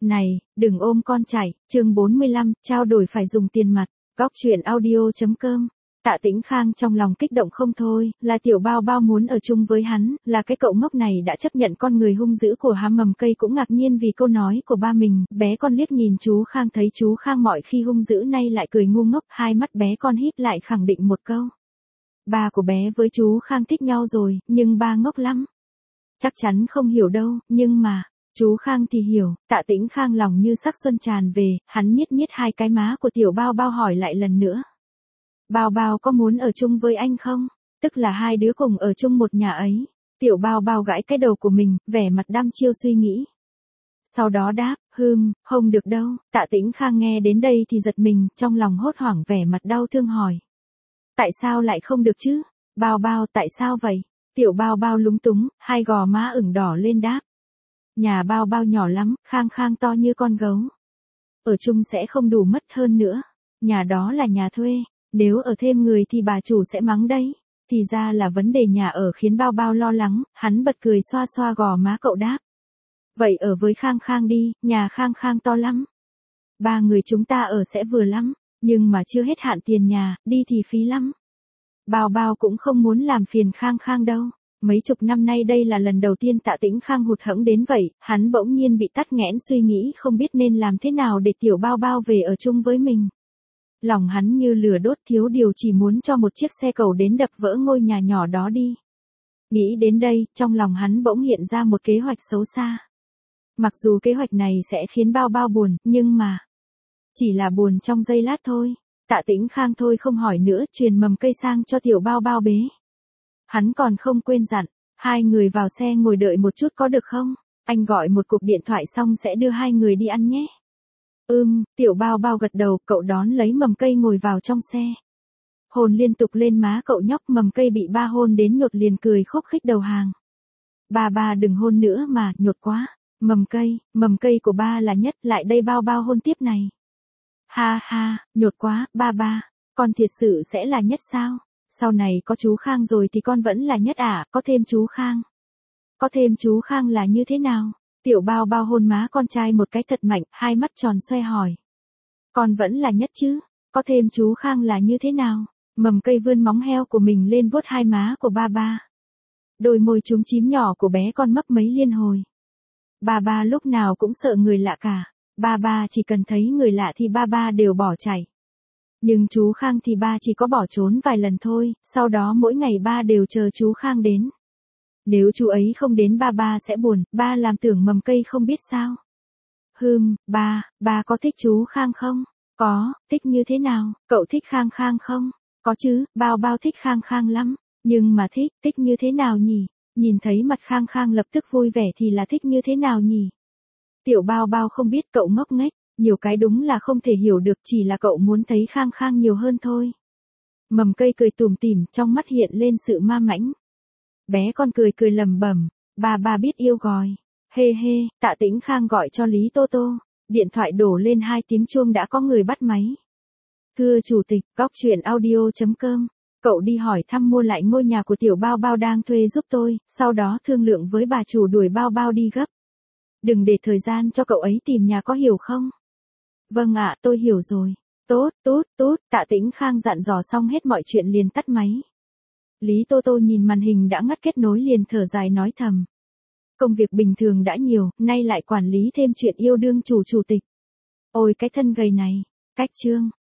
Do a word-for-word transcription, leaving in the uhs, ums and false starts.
Này, đừng ôm con chạy, chương bốn mươi lăm, trao đổi phải dùng tiền mặt, góc truyện audio.com. Tạ Tĩnh Khang trong lòng kích động không thôi, là tiểu bao bao muốn ở chung với hắn, là cái cậu ngốc này đã chấp nhận con người hung dữ của há mầm cây cũng ngạc nhiên vì câu nói của ba mình, bé con liếc nhìn chú Khang thấy chú Khang mọi khi hung dữ nay lại cười ngu ngốc, hai mắt bé con híp lại khẳng định một câu. Ba của bé với chú Khang thích nhau rồi, nhưng ba ngốc lắm. Chắc chắn không hiểu đâu, nhưng mà... Chú Khang thì hiểu, Tạ Tĩnh Khang lòng như sắc xuân tràn về, hắn nhiết nhiết hai cái má của tiểu bao bao hỏi lại lần nữa. Bao bao có muốn ở chung với anh không? Tức là hai đứa cùng ở chung một nhà ấy. Tiểu bao bao gãi cái đầu của mình, vẻ mặt đăm chiêu suy nghĩ. Sau đó đáp, hừm, không được đâu. Tạ Tĩnh Khang nghe đến đây thì giật mình, trong lòng hốt hoảng vẻ mặt đau thương hỏi. Tại sao lại không được chứ? Bao bao tại sao vậy? Tiểu bao bao lúng túng, hai gò má ửng đỏ lên đáp. Nhà bao bao nhỏ lắm, Khang Khang to như con gấu. Ở chung sẽ không đủ mất hơn nữa. Nhà đó là nhà thuê, nếu ở thêm người thì bà chủ sẽ mắng đấy. Thì ra là vấn đề nhà ở khiến bao bao lo lắng, hắn bật cười xoa xoa gò má cậu đáp. Vậy ở với Khang Khang đi, nhà Khang Khang to lắm. Ba người chúng ta ở sẽ vừa lắm, nhưng mà chưa hết hạn tiền nhà, đi thì phí lắm. Bao bao cũng không muốn làm phiền Khang Khang đâu. Mấy chục năm nay đây là lần đầu tiên Tạ Tĩnh Khang hụt hẫng đến vậy, hắn bỗng nhiên bị tắc nghẽn suy nghĩ không biết nên làm thế nào để tiểu bao bao về ở chung với mình. Lòng hắn như lửa đốt thiếu điều chỉ muốn cho một chiếc xe cầu đến đập vỡ ngôi nhà nhỏ đó đi. Nghĩ đến đây, trong lòng hắn bỗng hiện ra một kế hoạch xấu xa. Mặc dù kế hoạch này sẽ khiến bao bao buồn, nhưng mà... Chỉ là buồn trong giây lát thôi. Tạ Tĩnh Khang thôi không hỏi nữa, truyền mầm cây sang cho tiểu bao bao bế. Hắn còn không quên dặn, hai người vào xe ngồi đợi một chút có được không? Anh gọi một cuộc điện thoại xong sẽ đưa hai người đi ăn nhé. Ừm, tiểu bao bao gật đầu, cậu đón lấy mầm cây ngồi vào trong xe. Hôn liên tục lên má cậu nhóc, mầm cây bị ba hôn đến nhột liền cười khúc khích đầu hàng. Ba ba đừng hôn nữa mà, nhột quá. Mầm cây, mầm cây của ba là nhất, lại đây bao bao hôn tiếp này. Ha ha, nhột quá, ba ba, con thiệt sự sẽ là nhất sao? Sau này có chú Khang rồi thì con vẫn là nhất à, có thêm chú Khang. Có thêm chú Khang là như thế nào? Tiểu bao bao hôn má con trai một cái thật mạnh, hai mắt tròn xoe hỏi. Con vẫn là nhất chứ, có thêm chú Khang là như thế nào? Mầm cây vươn móng heo của mình lên vuốt hai má của ba ba. Đôi môi trúng chím nhỏ của bé con mấp mấy liên hồi. Ba ba lúc nào cũng sợ người lạ cả, ba ba chỉ cần thấy người lạ thì ba ba đều bỏ chạy. Nhưng chú Khang thì ba chỉ có bỏ trốn vài lần thôi, sau đó mỗi ngày ba đều chờ chú Khang đến. Nếu chú ấy không đến ba ba sẽ buồn, ba làm tưởng mầm cây không biết sao. Hừm, ba, ba có thích chú Khang không? Có, thích như thế nào? Cậu thích Khang Khang không? Có chứ, bao bao thích Khang Khang lắm. Nhưng mà thích, thích như thế nào nhỉ? Nhìn thấy mặt Khang Khang lập tức vui vẻ thì là thích như thế nào nhỉ? Tiểu bao bao không biết cậu ngốc nghếch. Nhiều cái đúng là không thể hiểu được, chỉ là cậu muốn thấy Khang Khang nhiều hơn thôi. Mầm cây cười tủm tỉm, trong mắt hiện lên sự ma mãnh. Bé con cười cười lẩm bẩm, ba ba biết yêu gọi. Hê hê, Tạ Tĩnh Khang gọi cho Lý Tô Tô. Điện thoại đổ lên hai tiếng chuông đã có người bắt máy. Thưa chủ tịch, góc truyện audio.com. Cậu đi hỏi thăm mua lại ngôi nhà của tiểu bao bao đang thuê giúp tôi, sau đó thương lượng với bà chủ đuổi bao bao đi gấp. Đừng để thời gian cho cậu ấy tìm nhà có hiểu không? Vâng ạ, tôi hiểu rồi. Tốt, tốt, tốt, Tạ Tĩnh Khang dặn dò xong hết mọi chuyện liền tắt máy. Lý Tô Tô nhìn màn hình đã ngắt kết nối liền thở dài nói thầm. Công việc bình thường đã nhiều, nay lại quản lý thêm chuyện yêu đương chủ chủ tịch. Ôi cái thân gầy này, cách chương.